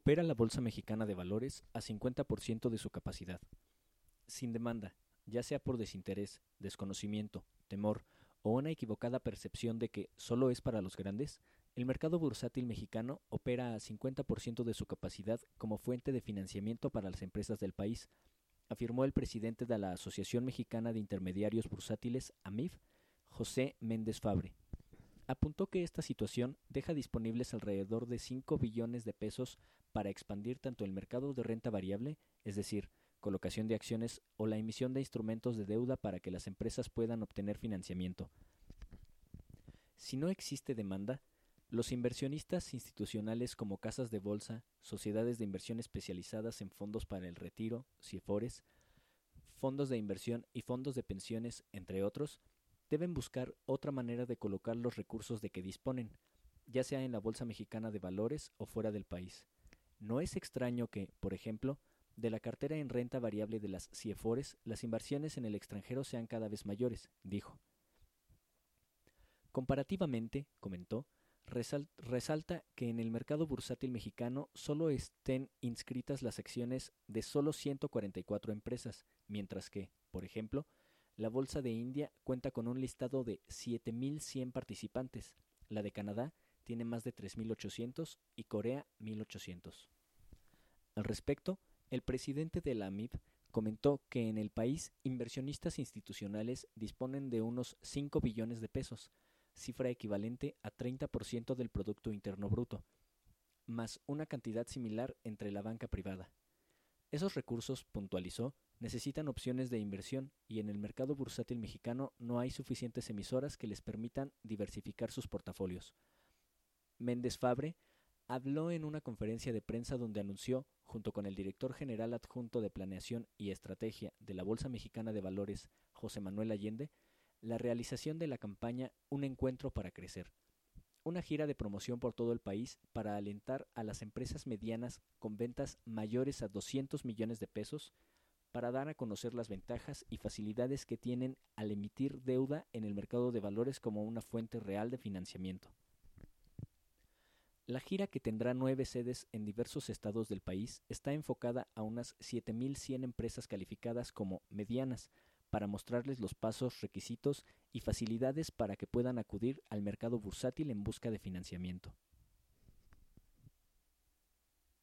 Opera la Bolsa Mexicana de Valores a 50% de su capacidad. Sin demanda, ya sea por desinterés, desconocimiento, temor o una equivocada percepción de que solo es para los grandes, el mercado bursátil mexicano opera a 50% de su capacidad como fuente de financiamiento para las empresas del país, afirmó el presidente de la Asociación Mexicana de Intermediarios Bursátiles, AMIB, José Méndez Fabre. Apuntó que esta situación deja disponibles alrededor de 5 billones de pesos para expandir tanto el mercado de renta variable, es decir, colocación de acciones o la emisión de instrumentos de deuda para que las empresas puedan obtener financiamiento. Si no existe demanda, los inversionistas institucionales como casas de bolsa, sociedades de inversión especializadas en fondos para el retiro, CIEFORES, fondos de inversión y fondos de pensiones, entre otros, deben buscar otra manera de colocar los recursos de que disponen, ya sea en la Bolsa Mexicana de Valores o fuera del país. No es extraño que, por ejemplo, de la cartera en renta variable de las CIEFORES, las inversiones en el extranjero sean cada vez mayores, dijo. Comparativamente, comentó, resalta que en el mercado bursátil mexicano solo estén inscritas las acciones de solo 144 empresas, mientras que, por ejemplo, la Bolsa de India cuenta con un listado de 7.100 participantes, la de Canadá tiene más de 3.800 y Corea 1.800. Al respecto, el presidente de la AMIB comentó que en el país inversionistas institucionales disponen de unos 5 billones de pesos, cifra equivalente a 30% del Producto Interno Bruto, más una cantidad similar entre la banca privada. Esos recursos, puntualizó, necesitan opciones de inversión y en el mercado bursátil mexicano no hay suficientes emisoras que les permitan diversificar sus portafolios. Méndez Fabre habló en una conferencia de prensa donde anunció, junto con el director general adjunto de Planeación y Estrategia de la Bolsa Mexicana de Valores, José Manuel Allende, la realización de la campaña Un Encuentro para Crecer, una gira de promoción por todo el país para alentar a las empresas medianas con ventas mayores a 200 millones de pesos para dar a conocer las ventajas y facilidades que tienen al emitir deuda en el mercado de valores como una fuente real de financiamiento. La gira, que tendrá 9 sedes en diversos estados del país, está enfocada a unas 7.100 empresas calificadas como medianas, para mostrarles los pasos, requisitos y facilidades para que puedan acudir al mercado bursátil en busca de financiamiento.